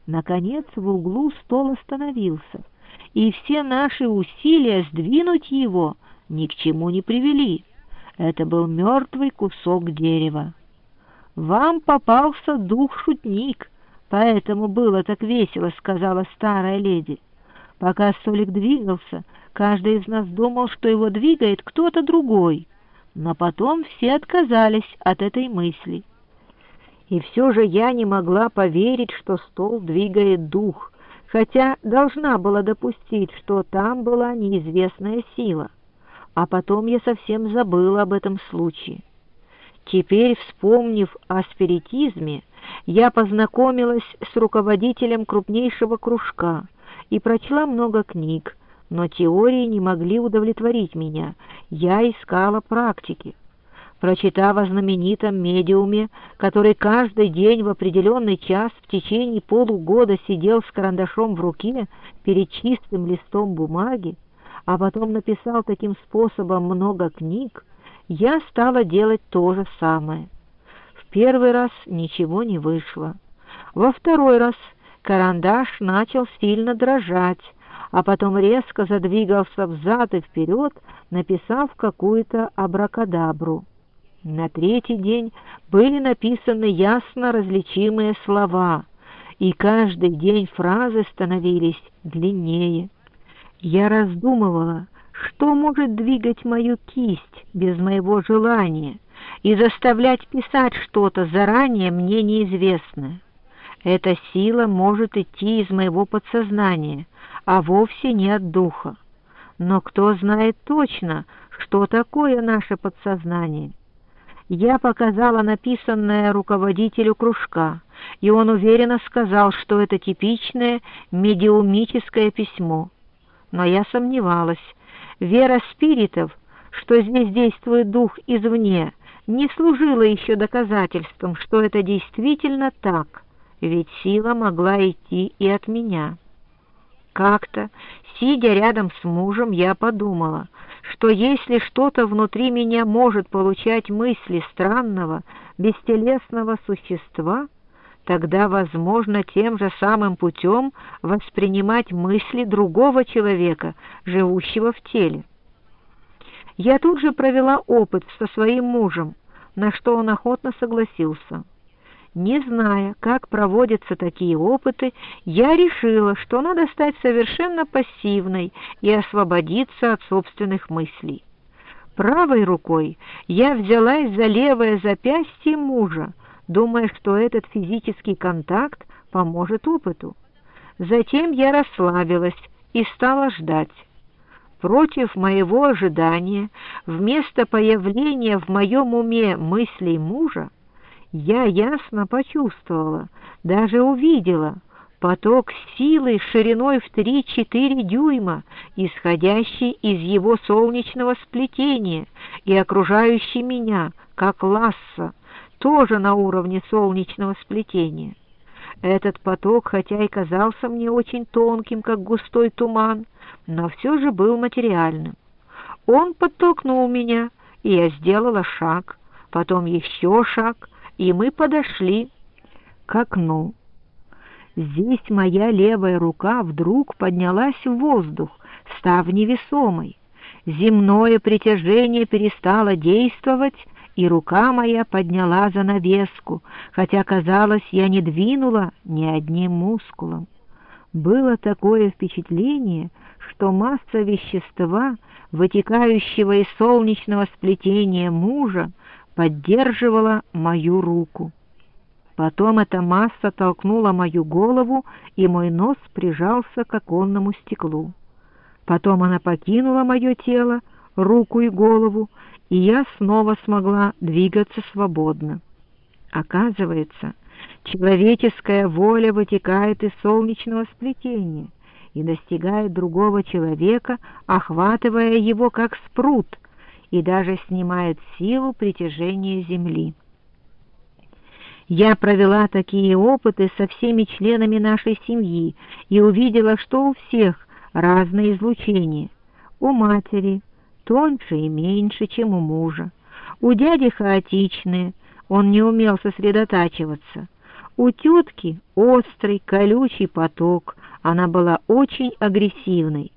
Наконец в углу стол остановился, и все наши усилия сдвинуть его ни к чему не привели. Это был мертвый кусок дерева. «Вам попался дух-шутник, поэтому было так весело», — сказала старая леди. «Пока столик двигался, каждый из нас думал, что его двигает кто-то другой, но потом все отказались от этой мысли. И все же я не могла поверить, что стол двигает дух, хотя должна была допустить, что там была неизвестная сила. А потом я совсем забыла об этом случае. Теперь, вспомнив о спиритизме, я познакомилась с руководителем крупнейшего кружка и прочла много книг, но теории не могли удовлетворить меня, я искала практики. Прочитав о знаменитом медиуме, который каждый день в определенный час в течение полугода сидел с карандашом в руке перед чистым листом бумаги, а потом написал таким способом много книг, я стала делать то же самое. В первый раз ничего не вышло. Во второй раз карандаш начал сильно дрожать, а потом резко задвигался взад и вперед, написав какую-то абракадабру. На третий день были написаны ясно различимые слова, и каждый день фразы становились длиннее. Я раздумывала, что может двигать мою кисть без моего желания и заставлять писать что-то заранее мне неизвестное. Эта сила может идти из моего подсознания, а вовсе не от духа. Но кто знает точно, что такое наше подсознание? Я показала написанное руководителю кружка, и он уверенно сказал, что это типичное медиумическое письмо. Но я сомневалась. Вера спиритов, что здесь действует дух извне, не служила еще доказательством, что это действительно так, ведь сила могла идти и от меня. Как-то, сидя рядом с мужем, я подумала, что если что-то внутри меня может получать мысли странного, бестелесного существа, тогда возможно тем же самым путем воспринимать мысли другого человека, живущего в теле. Я тут же провела опыт со своим мужем, на что он охотно согласился. Не зная, как проводятся такие опыты, я решила, что надо стать совершенно пассивной и освободиться от собственных мыслей. Правой рукой я взялась за левое запястье мужа, думая, что этот физический контакт поможет опыту. Затем я расслабилась и стала ждать. Против моего ожидания, вместо появления в моем уме мыслей мужа, я ясно почувствовала, даже увидела поток силы шириной в 3-4 дюйма, исходящий из его солнечного сплетения и окружающий меня, как ласса, тоже на уровне солнечного сплетения. Этот поток, хотя и казался мне очень тонким, как густой туман, но все же был материальным. Он подтолкнул меня, и я сделала шаг, потом еще шаг, и мы подошли к окну. Здесь моя левая рука вдруг поднялась в воздух, став невесомой. Земное притяжение перестало действовать, и рука моя подняла занавеску, хотя, казалось, я не двинула ни одним мускулом. Было такое впечатление, что масса вещества, вытекающего из солнечного сплетения мужа, поддерживала мою руку. Потом эта масса толкнула мою голову, и мой нос прижался к оконному стеклу. Потом она покинула мое тело, руку и голову, и я снова смогла двигаться свободно. Оказывается, человеческая воля вытекает из солнечного сплетения и достигает другого человека, охватывая его как спрут, и даже снимает силу притяжения Земли. Я провела такие опыты со всеми членами нашей семьи и увидела, что у всех разные излучения. У матери тоньше и меньше, чем у мужа. У дяди хаотичные, он не умел сосредотачиваться. У тетки острый, колючий поток, она была очень агрессивной.